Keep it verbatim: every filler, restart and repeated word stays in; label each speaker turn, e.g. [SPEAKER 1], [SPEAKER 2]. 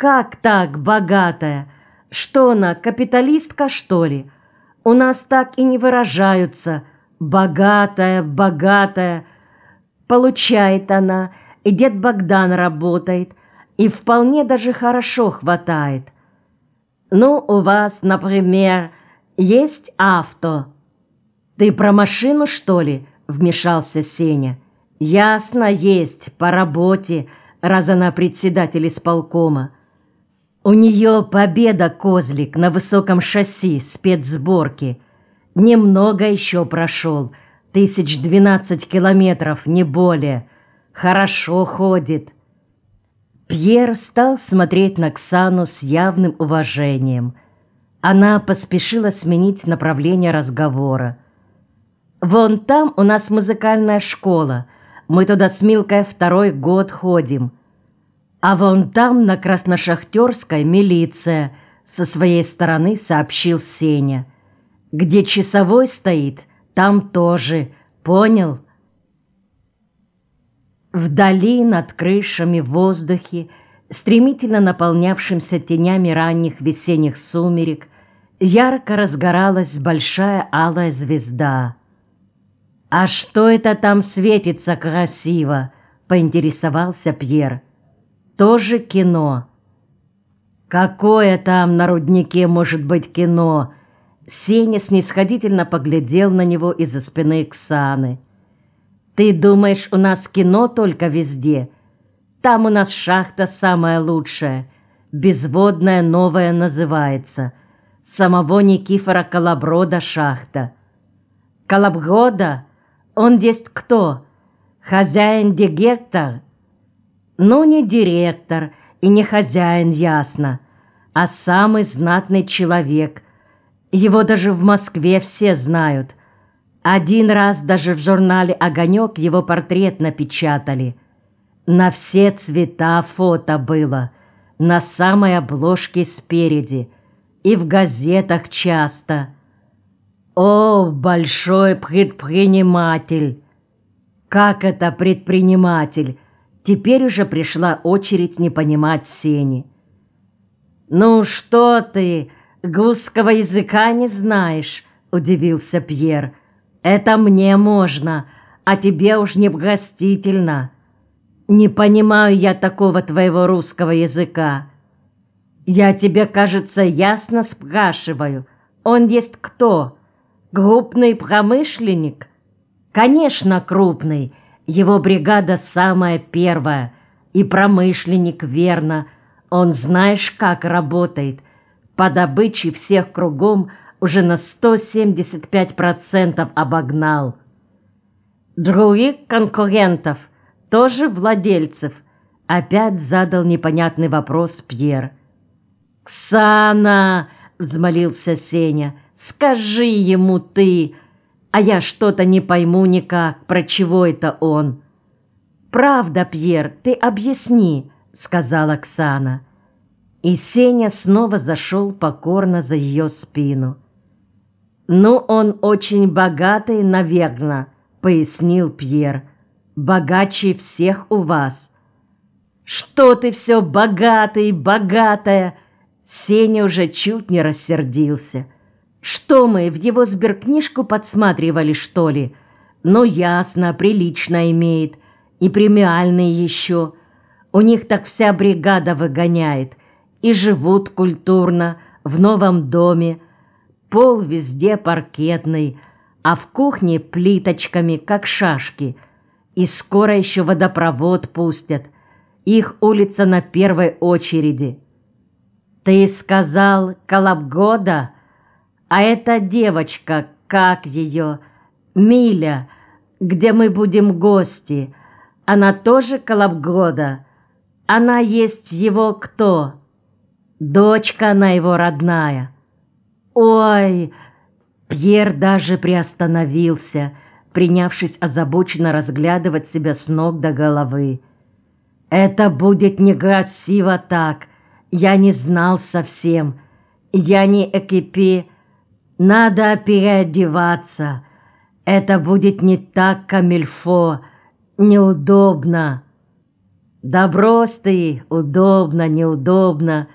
[SPEAKER 1] Как так, богатая? Что она, капиталистка, что ли? У нас так и не выражаются. Богатая, богатая. Получает она, и дед Богдан работает, и вполне даже хорошо хватает. Ну, у вас, например, есть авто. Ты про машину, что ли? Вмешался Сеня. Ясно, есть, по работе, раз она председатель исполкома. У нее Победа Козлик на высоком шасси спецсборки. Немного еще прошел, тысяч двенадцать километров, не более. Хорошо ходит. Пьер стал смотреть на Оксану с явным уважением. Она поспешила сменить направление разговора. «Вон там у нас музыкальная школа. Мы туда с Милкой второй год ходим. А вон там на Красношахтерской милиция», со своей стороны сообщил Сеня. «Где часовой стоит, там тоже. Понял?» Вдали, над крышами, в воздухе, стремительно наполнявшимся тенями ранних весенних сумерек, ярко разгоралась большая алая звезда. «А что это там светится красиво?» — поинтересовался Пьер. «Тоже кино?» «Какое там на руднике может быть кино?» Сеня снисходительно поглядел на него из-за спины Оксаны. «Ты думаешь, у нас кино только везде? Там у нас шахта самая лучшая, безводная новая называется, самого Никифора Колоброда шахта». «Колоброда? Он есть кто? Хозяин директор?» «Ну, не директор и не хозяин, ясно, а самый знатный человек. Его даже в Москве все знают. Один раз даже в журнале «Огонек» его портрет напечатали. На все цвета фото было, на самой обложке спереди, и в газетах часто. О, большой предприниматель!» «Как это предприниматель?» Теперь уже пришла очередь не понимать Сени. «Ну что ты, русского языка не знаешь?» – удивился Пьер. «Это мне можно, а тебе уж не простительно. Не понимаю я такого твоего русского языка. Я тебе, кажется, ясно спрашиваю. Он есть кто? Крупный промышленник?» «Конечно, крупный. Его бригада самая первая. И промышленник, верно. Он знаешь, как работает. По добыче всех кругом уже на сто семьдесят пять процентов обогнал. Других конкурентов, тоже владельцев?» Опять задал непонятный вопрос Пьер. «Ксана!» — взмолился Сеня. «Скажи ему ты, а я что-то не пойму никак, про чего это он». «Правда, Пьер, ты объясни», — сказала Оксана. И Сеня снова зашел покорно за ее спину. «Ну, он очень богатый, наверное», — пояснил Пьер. «Богаче всех у вас». «Что ты все богатый, богатая?» Сеня уже чуть не рассердился. «Что мы, в его сберкнижку подсматривали, что ли? Ну, ясно, прилично имеет. И премиальные еще. У них так вся бригада выгоняет. И живут культурно, в новом доме. Пол везде паркетный, а в кухне плиточками, как шашки. И скоро еще водопровод пустят. Их улица на первой очереди». «Ты сказал Колоброда? А эта девочка, как ее? Миля, где мы будем гости, она тоже Колоброда? Она есть его кто? Дочка она его родная?» «Ой!» Пьер даже приостановился, принявшись озабоченно разглядывать себя с ног до головы. «Это будет некрасиво так. Я не знал совсем. Я не экипи. Надо переодеваться. Это будет не так камильфо. Неудобно». Да брось ты, удобно, неудобно.